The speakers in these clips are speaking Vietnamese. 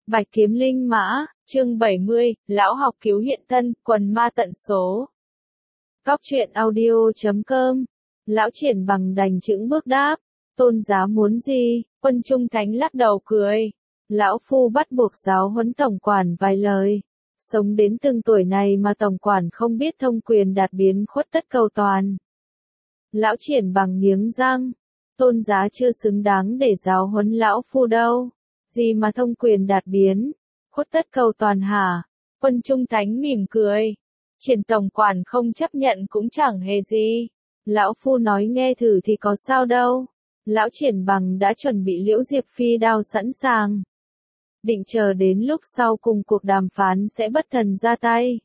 Bạch Kiếm Linh Mã, chương 70, Lão học cứu hiện thân, quần ma tận số. Góc truyện audio.com. Lão Triển Bằng đành chững bước đáp. Tôn giá muốn gì? Quân Trung Thánh lắc đầu cười. Lão Phu bắt buộc giáo huấn tổng quản vài lời. Sống đến từng tuổi này mà tổng quản không biết thông quyền đạt biến khuất tất cầu toàn. Lão Triển Bằng nghiến răng. Tôn giá chưa xứng đáng để giáo huấn Lão Phu đâu. Gì mà thông quyền đạt biến, khuất tất cầu toàn hả? Quân Trung Thánh mỉm cười. Triển tổng quản không chấp nhận cũng chẳng hề gì. Lão Phu nói nghe thử thì có sao đâu. Lão Triển Bằng đã chuẩn bị liễu diệp phi đao sẵn sàng. Định chờ đến lúc sau cùng cuộc đàm phán sẽ bất thần ra tay.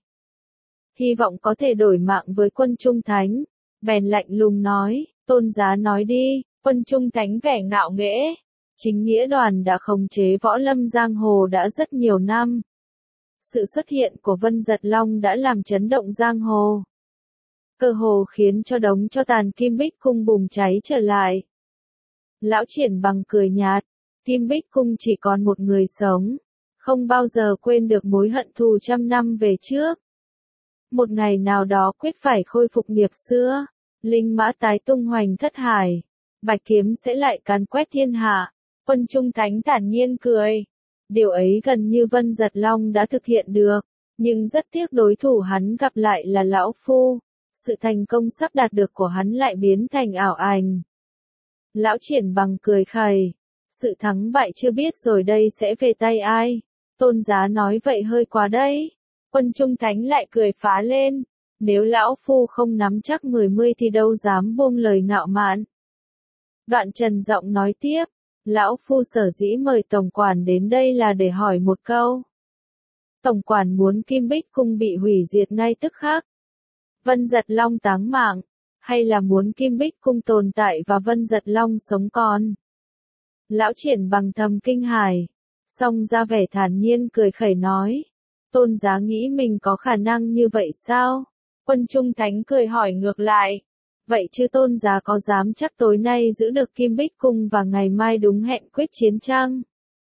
Hy vọng có thể đổi mạng với Quân Trung Thánh. Bèn lạnh lùng nói, tôn giá nói đi. Quân Trung Thánh vẻ ngạo nghễ. Chính nghĩa đoàn đã khống chế võ lâm giang hồ đã rất nhiều năm. Sự xuất hiện của Vân Giật Long đã làm chấn động giang hồ. Cơ hồ khiến cho đống cho tàn Kim Bích Cung bùng cháy trở lại. Lão Triển Bằng cười nhạt, Kim Bích Cung chỉ còn một người sống, không bao giờ quên được mối hận thù trăm năm về trước. Một ngày nào đó quyết phải khôi phục nghiệp xưa, linh mã tái tung hoành thất hải, bạch kiếm sẽ lại càn quét thiên hạ. Quân Trung Thánh thản nhiên cười. Điều ấy gần như Vân Giật Long đã thực hiện được, nhưng rất tiếc đối thủ hắn gặp lại là Lão Phu. Sự thành công sắp đạt được của hắn lại biến thành ảo ảnh. Lão Triển Bằng cười khẩy. Sự thắng bại chưa biết rồi đây sẽ về tay ai. Tôn giá nói vậy hơi quá đấy. Quân Trung Thánh lại cười phá lên. Nếu Lão Phu không nắm chắc 10 thì đâu dám buông lời ngạo mạn. Đoạn trần giọng nói tiếp. Lão Phu sở dĩ mời tổng quản đến đây là để hỏi một câu. Tổng quản muốn Kim Bích Cung bị hủy diệt ngay tức khắc. Vân Giật Long táng mạng, hay là muốn Kim Bích Cung tồn tại và Vân Giật Long sống còn? Lão Triển Bằng thầm kinh hãi, song ra vẻ thản nhiên cười khẩy nói. Tôn giá nghĩ mình có khả năng như vậy sao? Quân Trung Thánh cười hỏi ngược lại. Vậy chứ tôn giá có dám chắc tối nay giữ được Kim Bích Cung và ngày mai đúng hẹn quyết chiến chăng?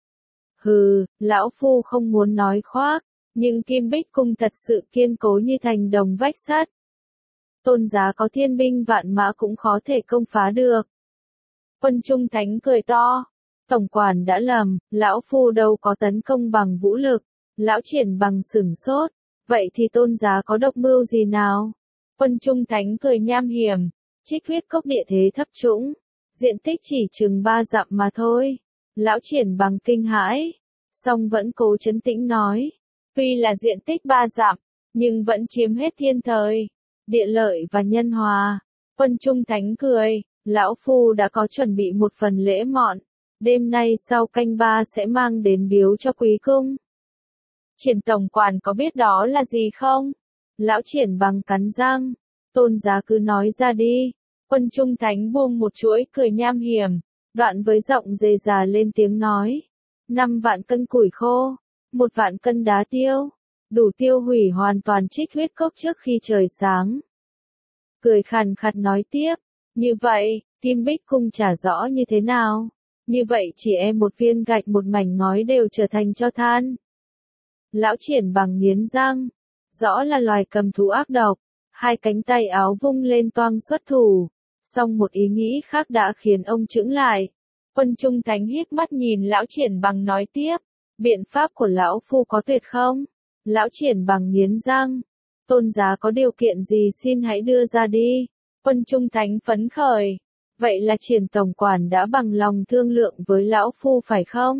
Hừ, Lão Phu không muốn nói khoác, nhưng Kim Bích Cung thật sự kiên cố như thành đồng vách sắt. Tôn giá có thiên binh vạn mã cũng khó thể công phá được. Quân Trung Thánh cười to. Tổng quản đã lầm, Lão Phu đâu có tấn công bằng vũ lực. Lão Triển Bằng sửng sốt. Vậy thì tôn giá có độc mưu gì nào? Quân Trung Thánh cười nham hiểm, Trích Huyết Cốc địa thế thấp trũng, diện tích chỉ chừng 3 dặm mà thôi. Lão Triển Bằng kinh hãi, song vẫn cố trấn tĩnh nói, tuy là diện tích 3 dặm, nhưng vẫn chiếm hết thiên thời, địa lợi và nhân hòa. Quân Trung Thánh cười, Lão Phu đã có chuẩn bị một phần lễ mọn, đêm nay sau canh 3 sẽ mang đến biếu cho quý cung. Triển tổng quản có biết đó là gì không? Lão Triển Bằng cắn răng. Tôn giá cứ nói ra đi. Quân Trung Thánh buông một chuỗi cười nham hiểm. Đoạn với giọng dề già lên tiếng nói. 5 vạn cân củi khô. 1 vạn cân đá tiêu. Đủ tiêu hủy hoàn toàn Trích Huyết Cốc trước khi trời sáng. Cười khàn khặt nói tiếp. Như vậy, Kim Bích Cung trả rõ như thế nào? Như vậy chỉ một viên gạch một mảnh ngói đều trở thành tro than. Lão Triển Bằng nghiến răng. Rõ là loài cầm thú ác độc, 2 cánh tay áo vung lên toang xuất thủ, song một ý nghĩ khác đã khiến ông chững lại. Quân Trung Thánh hít mắt nhìn Lão Triển Bằng nói tiếp, biện pháp của Lão Phu có tuyệt không? Lão Triển Bằng nghiến răng, tôn giá có điều kiện gì xin hãy đưa ra đi. Quân Trung Thánh phấn khởi, vậy là Triển tổng quản đã bằng lòng thương lượng với Lão Phu phải không?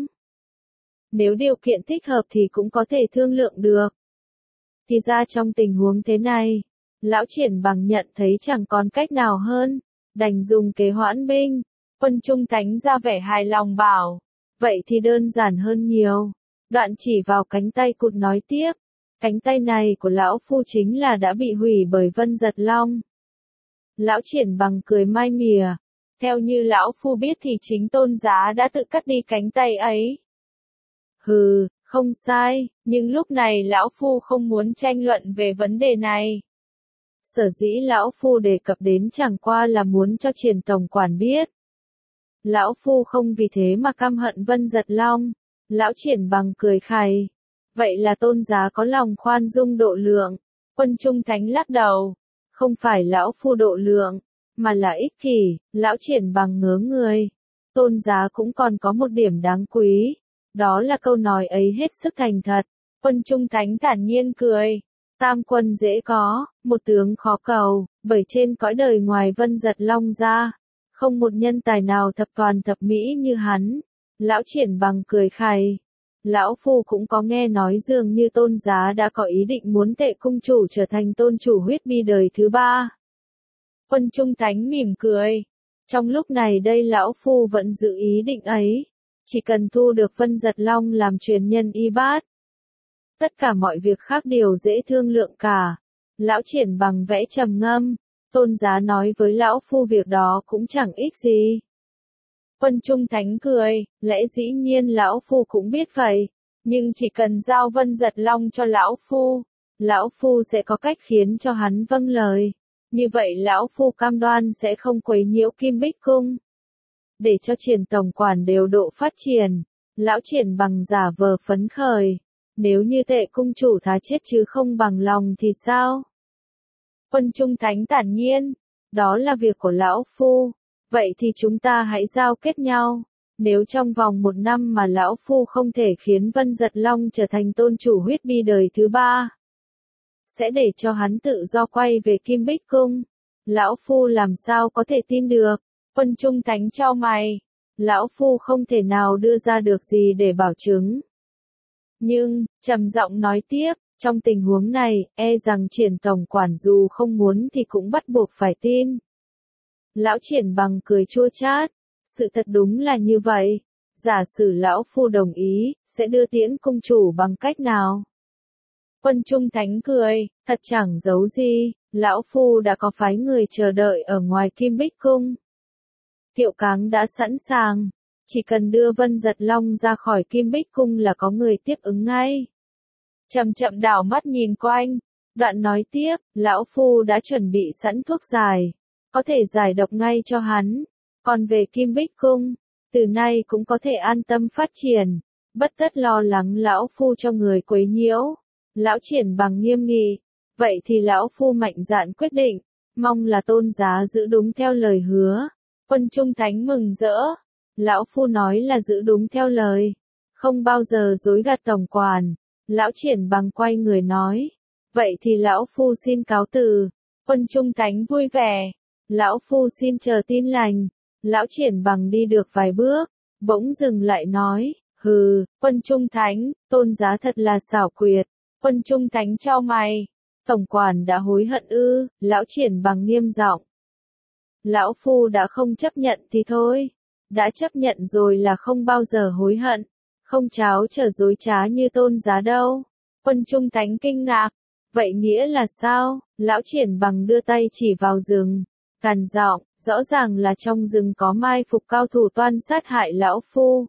Nếu điều kiện thích hợp thì cũng có thể thương lượng được. Thì ra trong tình huống thế này, Lão Triển Bằng nhận thấy chẳng còn cách nào hơn, đành dùng kế hoãn binh. Quân Trung Thánh ra vẻ hài lòng bảo, vậy thì đơn giản hơn nhiều. Đoạn chỉ vào cánh tay cụt nói tiếp, cánh tay này của Lão Phu chính là đã bị hủy bởi Vân Giật Long. Lão Triển Bằng cười mai mỉa, theo như Lão Phu biết thì chính tôn giá đã tự cắt đi cánh tay ấy. Hừ, không sai, nhưng lúc này Lão Phu không muốn tranh luận về vấn đề này. Sở dĩ Lão Phu đề cập đến chẳng qua là muốn cho Triển tổng quản biết. Lão Phu không vì thế mà căm hận Vân Giật Long. Lão Triển Bằng cười khày. Vậy là Tôn giá có lòng khoan dung độ lượng. Quân Trung Thánh lắc đầu. Không phải lão phu độ lượng, mà là ích kỷ. Lão Triển Bằng ngớ người. Tôn giá cũng còn có một điểm đáng quý. Đó là câu nói ấy hết sức thành thật. Quân Trung Thánh thản nhiên cười. Tam quân dễ có, một tướng khó cầu, bởi trên cõi đời ngoài Vân Giật Long ra, không một nhân tài nào thập toàn thập mỹ như hắn. Lão Triển Bằng cười khày. Lão phu cũng có nghe nói dường như Tôn giá đã có ý định muốn Tệ cung chủ trở thành tôn chủ huyết bi đời thứ 3. Quân Trung Thánh mỉm cười. Trong lúc này đây lão phu vẫn giữ ý định ấy. Chỉ cần thu được Vân Giật Long làm truyền nhân y bát. Tất cả mọi việc khác đều dễ thương lượng cả. Lão Triển Bằng vẽ trầm ngâm. Tôn giá nói với lão phu việc đó cũng chẳng ích gì. Quân Trung Thánh cười, lẽ dĩ nhiên lão phu cũng biết vậy. Nhưng chỉ cần giao Vân Giật Long cho lão phu sẽ có cách khiến cho hắn vâng lời. Như vậy lão phu cam đoan sẽ không quấy nhiễu Kim Bích Cung. Để cho Triển tổng quản đều độ phát triển, lão Triển Bằng giả vờ phấn khởi. Nếu như Tệ cung chủ thà chết chứ không bằng lòng thì sao? Quân Trung Thánh thản nhiên, đó là việc của lão phu. Vậy thì chúng ta hãy giao kết nhau. Nếu trong vòng 1 năm mà lão phu không thể khiến Vân Giật Long trở thành tôn chủ huyết bi đời thứ 3, sẽ để cho hắn tự do quay về Kim Bích Cung. Lão phu làm sao có thể tin được? Quân Trung Thánh chau mày. Lão phu không thể nào đưa ra được gì để bảo chứng. Nhưng, trầm giọng nói tiếp, trong tình huống này, e rằng Triển tổng quản dù không muốn thì cũng bắt buộc phải tin. Lão Triển Bằng cười chua chát. Sự thật đúng là như vậy. Giả sử lão phu đồng ý, sẽ đưa tiễn cung chủ bằng cách nào? Quân Trung Thánh cười, thật chẳng giấu gì, lão phu đã có phái người chờ đợi ở ngoài Kim Bích Cung. Kiệu cáng đã sẵn sàng, chỉ cần đưa Vân Giật Long ra khỏi Kim Bích Cung là có người tiếp ứng ngay. Chậm chậm đảo mắt nhìn quanh, đoạn nói tiếp, lão phu đã chuẩn bị sẵn thuốc giải, có thể giải độc ngay cho hắn. Còn về Kim Bích Cung, từ nay cũng có thể an tâm phát triển, bất tất lo lắng lão phu cho người quấy nhiễu. Lão Triển Bằng nghiêm nghị, vậy thì lão phu mạnh dạn quyết định, mong là Tôn giá giữ đúng theo lời hứa. Quân Trung Thánh mừng rỡ, lão phu nói là giữ đúng theo lời, không bao giờ dối gạt tổng quản. Lão Triển Bằng quay người nói, vậy thì lão phu xin cáo từ. Quân Trung Thánh vui vẻ, lão phu xin chờ tin lành. Lão Triển Bằng đi được vài bước, bỗng dừng lại nói, hừ, Quân Trung Thánh, Tôn giá thật là xảo quyệt. Quân Trung Thánh chau mày, tổng quản đã hối hận ư? Lão Triển Bằng nghiêm giọng. Lão phu đã không chấp nhận thì thôi, đã chấp nhận rồi là không bao giờ hối hận, không tráo trở dối trá như Tôn giá đâu. Quân Trung Thánh kinh ngạc, vậy nghĩa là sao? Lão Triển Bằng đưa tay chỉ vào rừng, cằn giọng, rõ ràng là trong rừng có mai phục cao thủ toan sát hại lão phu.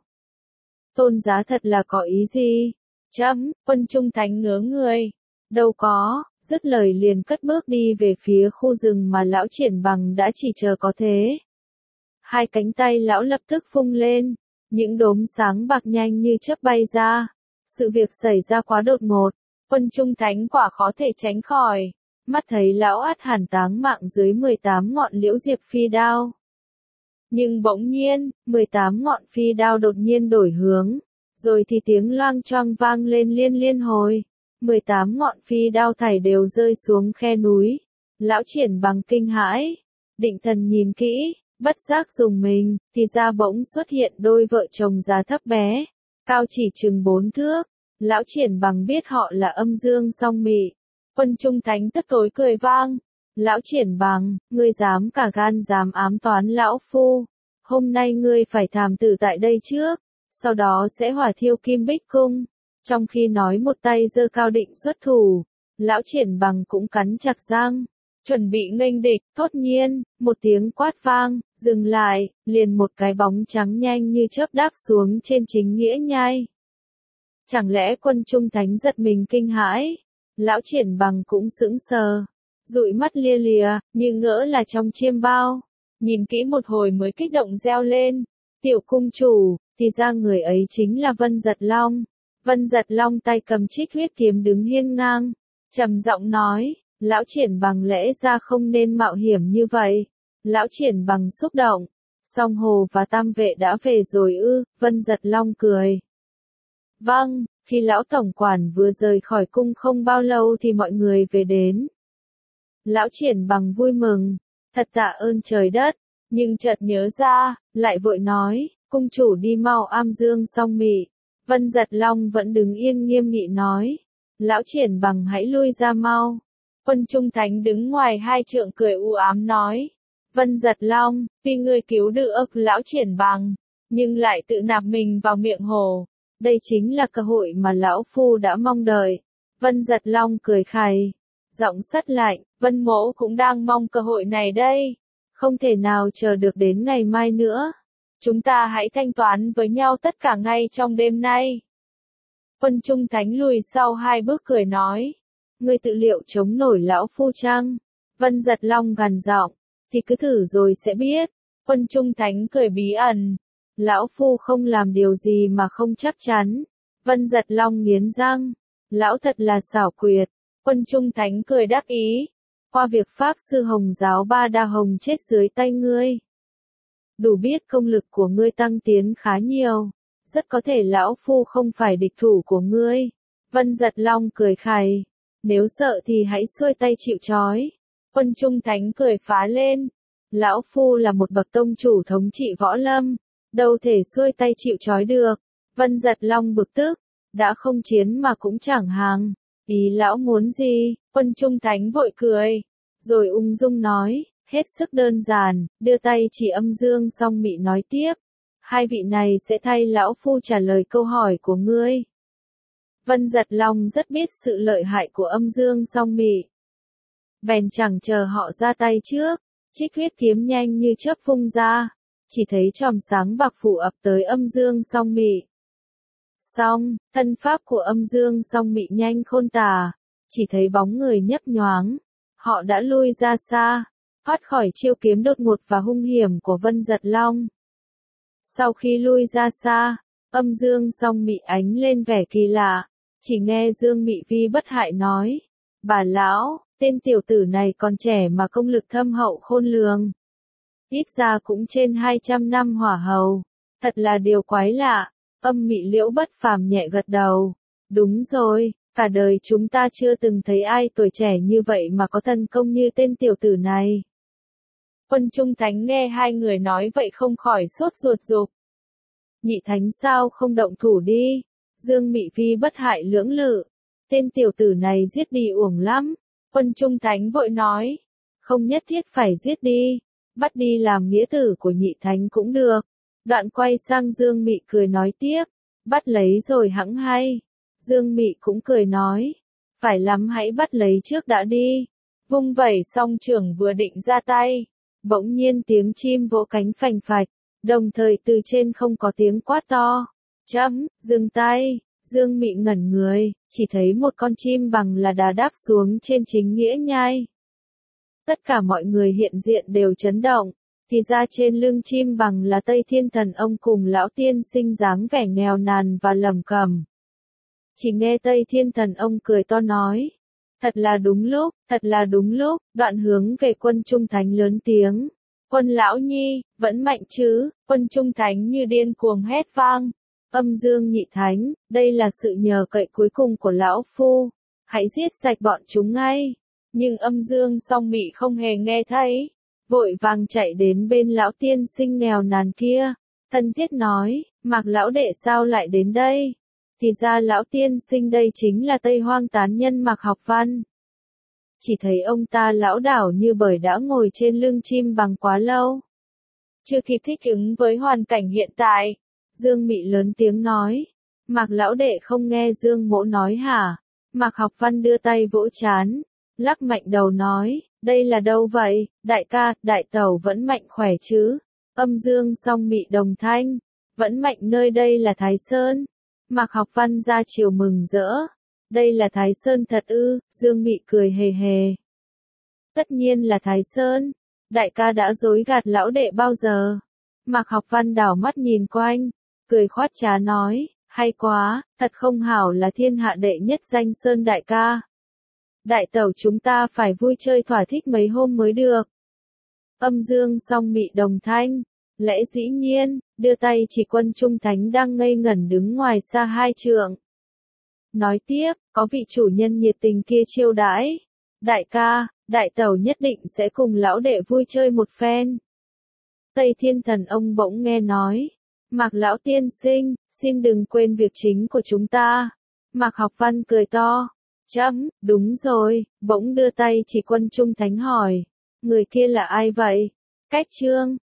Tôn giá thật là có ý gì? Quân Trung Thánh ngớ người. Đâu có, dứt lời liền cất bước đi về phía khu rừng mà lão Triển Bằng đã chỉ chờ có thế. Hai cánh tay lão lập tức phung lên, những đốm sáng bạc nhanh như chớp bay ra. Sự việc xảy ra quá đột ngột, Quân Trung Thánh quả khó thể tránh khỏi. Mắt thấy lão ắt hẳn táng mạng dưới 18 ngọn liễu diệp phi đao. Nhưng bỗng nhiên, 18 ngọn phi đao đột nhiên đổi hướng, rồi thì tiếng loang choang vang lên liên hồi. 18 ngọn phi đao thảy đều rơi xuống khe núi. Lão Triển Bằng kinh hãi, định thần nhìn kỹ, bất giác dùng mình, thì ra bỗng xuất hiện đôi vợ chồng già thấp bé, cao chỉ chừng 4 thước. Lão Triển Bằng biết họ là Âm Dương Song Mị. Quân Trung Thánh tức tối cười vang. Lão Triển Bằng, ngươi dám cả gan dám ám toán lão phu. Hôm nay ngươi phải thảm tử tại đây trước, sau đó sẽ hỏa thiêu Kim Bích Cung. Trong khi nói một tay giơ cao định xuất thủ, lão Triển Bằng cũng cắn chặt răng, chuẩn bị nghênh địch. Thốt nhiên, một tiếng quát vang, dừng lại, liền một cái bóng trắng nhanh như chớp đáp xuống trên chính nghĩa nhai. Chẳng lẽ Quân Trung Thánh giật mình kinh hãi? Lão Triển Bằng cũng sững sờ, dụi mắt lia lìa, như ngỡ là trong chiêm bao. Nhìn kỹ một hồi mới kích động reo lên, tiểu cung chủ, thì ra người ấy chính là Vân Giật Long. Vân Giật Long tay cầm Trích huyết kiếm đứng hiên ngang, trầm giọng nói, Lão Triển Bằng lẽ ra không nên mạo hiểm như vậy. Lão Triển Bằng xúc động, Song Hồ và Tam Vệ đã về rồi ư? Vân Giật Long cười. Vâng, khi Lão Tổng Quản vừa rời khỏi cung không bao lâu thì mọi người về đến. Lão Triển Bằng vui mừng, thật tạ ơn trời đất, nhưng chợt nhớ ra, lại vội nói, cung chủ đi mau am dương song mị. Vân Giật Long vẫn đứng yên nghiêm nghị nói, Lão Triển Bằng hãy lui ra mau. Quân Trung Thánh đứng ngoài 2 trượng cười u ám nói, Vân Giật Long, tuy ngươi cứu được Lão Triển Bằng, nhưng lại tự nạp mình vào miệng hồ. Đây chính là cơ hội mà Lão Phu đã mong đợi. Vân Giật Long cười khày, giọng sắt lạnh, Vân Mỗ cũng đang mong cơ hội này đây. Không thể nào chờ được đến ngày mai nữa. Chúng ta hãy thanh toán với nhau tất cả ngay trong đêm nay. Quân Trung Thánh lùi sau 2 bước cười nói, ngươi tự liệu chống nổi Lão Phu chăng? Vân Giật Long gằn giọng, thì cứ thử rồi sẽ biết. Quân Trung Thánh cười bí ẩn, Lão Phu không làm điều gì mà không chắc chắn. Vân Giật Long nghiến răng, Lão thật là xảo quyệt. Quân Trung Thánh cười đắc ý, qua việc Pháp Sư Hồng Giáo Ba Đa Hồng chết dưới tay ngươi, đủ biết công lực của ngươi tăng tiến khá nhiều, rất có thể Lão Phu không phải địch thủ của ngươi. Vân Giật Long cười khày, nếu sợ thì hãy xuôi tay chịu trói. Quân Trung Thánh cười phá lên, Lão Phu là một bậc tông chủ thống trị võ lâm, đâu thể xuôi tay chịu trói được. Vân Giật Long bực tức, đã không chiến mà cũng chẳng hàng. Ý Lão muốn gì? Quân Trung Thánh vội cười, rồi ung dung nói, hết sức đơn giản, đưa tay chỉ âm dương song mị nói tiếp. 2 vị này sẽ thay Lão Phu trả lời câu hỏi của ngươi. Vân Giật Long rất biết sự lợi hại của âm dương song mị. Bèn chẳng chờ họ ra tay trước, Trích huyết kiếm nhanh như chớp vung ra, chỉ thấy chòm sáng bạc phủ ập tới âm dương song mị. Xong, thân pháp của âm dương song mị nhanh khôn tả, chỉ thấy bóng người nhấp nhoáng, họ đã lui ra xa, thoát khỏi chiêu kiếm đột ngột và hung hiểm của Vân Giật Long. Sau khi lui ra xa, âm dương song mị ánh lên vẻ kỳ lạ, chỉ nghe Dương Mị Vi bất hại nói, bà lão, tên tiểu tử này còn trẻ mà công lực thâm hậu khôn lường. Ít ra cũng trên 200 năm hỏa hầu, thật là điều quái lạ. Âm Mị Liễu bất phàm nhẹ gật đầu, đúng rồi, cả đời chúng ta chưa từng thấy ai tuổi trẻ như vậy mà có thần công như tên tiểu tử này. Quân Trung Thánh nghe 2 người nói vậy không khỏi sốt ruột dục. Nhị Thánh sao không động thủ đi? Dương Mị Vi bất hại lưỡng lự, tên tiểu tử này giết đi uổng lắm. Quân Trung Thánh vội nói, không nhất thiết phải giết đi, bắt đi làm nghĩa tử của Nhị Thánh cũng được. Đoạn quay sang Dương Mị cười nói tiếp, bắt lấy rồi hẵng hay. Dương Mị cũng cười nói, phải lắm hãy bắt lấy trước đã đi. Vung vẩy song trưởng vừa định ra tay, bỗng nhiên tiếng chim vỗ cánh phành phạch, đồng thời từ trên không có tiếng quát to, dừng tay. Dương Mị ngẩn người, chỉ thấy một con chim bằng là đá đáp xuống trên chính nghĩa nhai. Tất cả mọi người hiện diện đều chấn động. Thì ra trên lưng chim bằng là Tây Thiên Thần Ông cùng lão tiên sinh dáng vẻ nghèo nàn và lẩm cẩm. Chỉ nghe Tây Thiên Thần Ông cười to nói, thật là đúng lúc, đoạn hướng về Quân Trung Thánh lớn tiếng. Quân lão nhi, vẫn mạnh chứ? Quân Trung Thánh như điên cuồng hét vang. Âm Dương Nhị Thánh, đây là sự nhờ cậy cuối cùng của Lão Phu. Hãy giết sạch bọn chúng ngay. Nhưng âm Dương song mị không hề nghe thấy. Vội vàng chạy đến bên lão tiên sinh nghèo nàn kia, thân thiết nói, Mạc lão đệ sao lại đến đây? Thì ra lão tiên sinh đây chính là Tây Hoang tán nhân Mạc Học Văn. Chỉ thấy ông ta lão đảo như bởi đã ngồi trên lưng chim bằng quá lâu. Chưa kịp thích ứng với hoàn cảnh hiện tại, Dương Mị lớn tiếng nói, Mạc lão đệ không nghe Dương mỗ nói hả? Mạc Học Văn đưa tay vỗ trán, lắc mạnh đầu nói, đây là đâu vậy, đại ca, đại tẩu vẫn mạnh khỏe chứ? Âm Dương song mị đồng thanh, vẫn mạnh nơi đây là Thái Sơn. Mạc Học Văn ra chiều mừng rỡ, đây là Thái Sơn thật ư? Dương Mị cười hề hề. Tất nhiên là Thái Sơn, đại ca đã dối gạt lão đệ bao giờ? Mạc Học Văn đảo mắt nhìn quanh, cười khoát trá nói, hay quá, thật không hảo là thiên hạ đệ nhất danh Sơn đại ca. Đại tẩu chúng ta phải vui chơi thỏa thích mấy hôm mới được. Âm dương song mị đồng thanh, lẽ dĩ nhiên, đưa tay chỉ Quân Trung Thánh đang ngây ngẩn đứng ngoài xa 2 trượng. Nói tiếp, có vị chủ nhân nhiệt tình kia chiêu đãi. Đại ca, đại tẩu nhất định sẽ cùng lão đệ vui chơi một phen. Tây Thiên Thần ông bỗng nghe nói. Mạc lão tiên sinh, xin đừng quên việc chính của chúng ta. Mạc Học Văn cười to. Chấm, đúng rồi, bỗng đưa tay chỉ Quân Trung Thánh hỏi. Người kia là ai vậy? Cách Trương,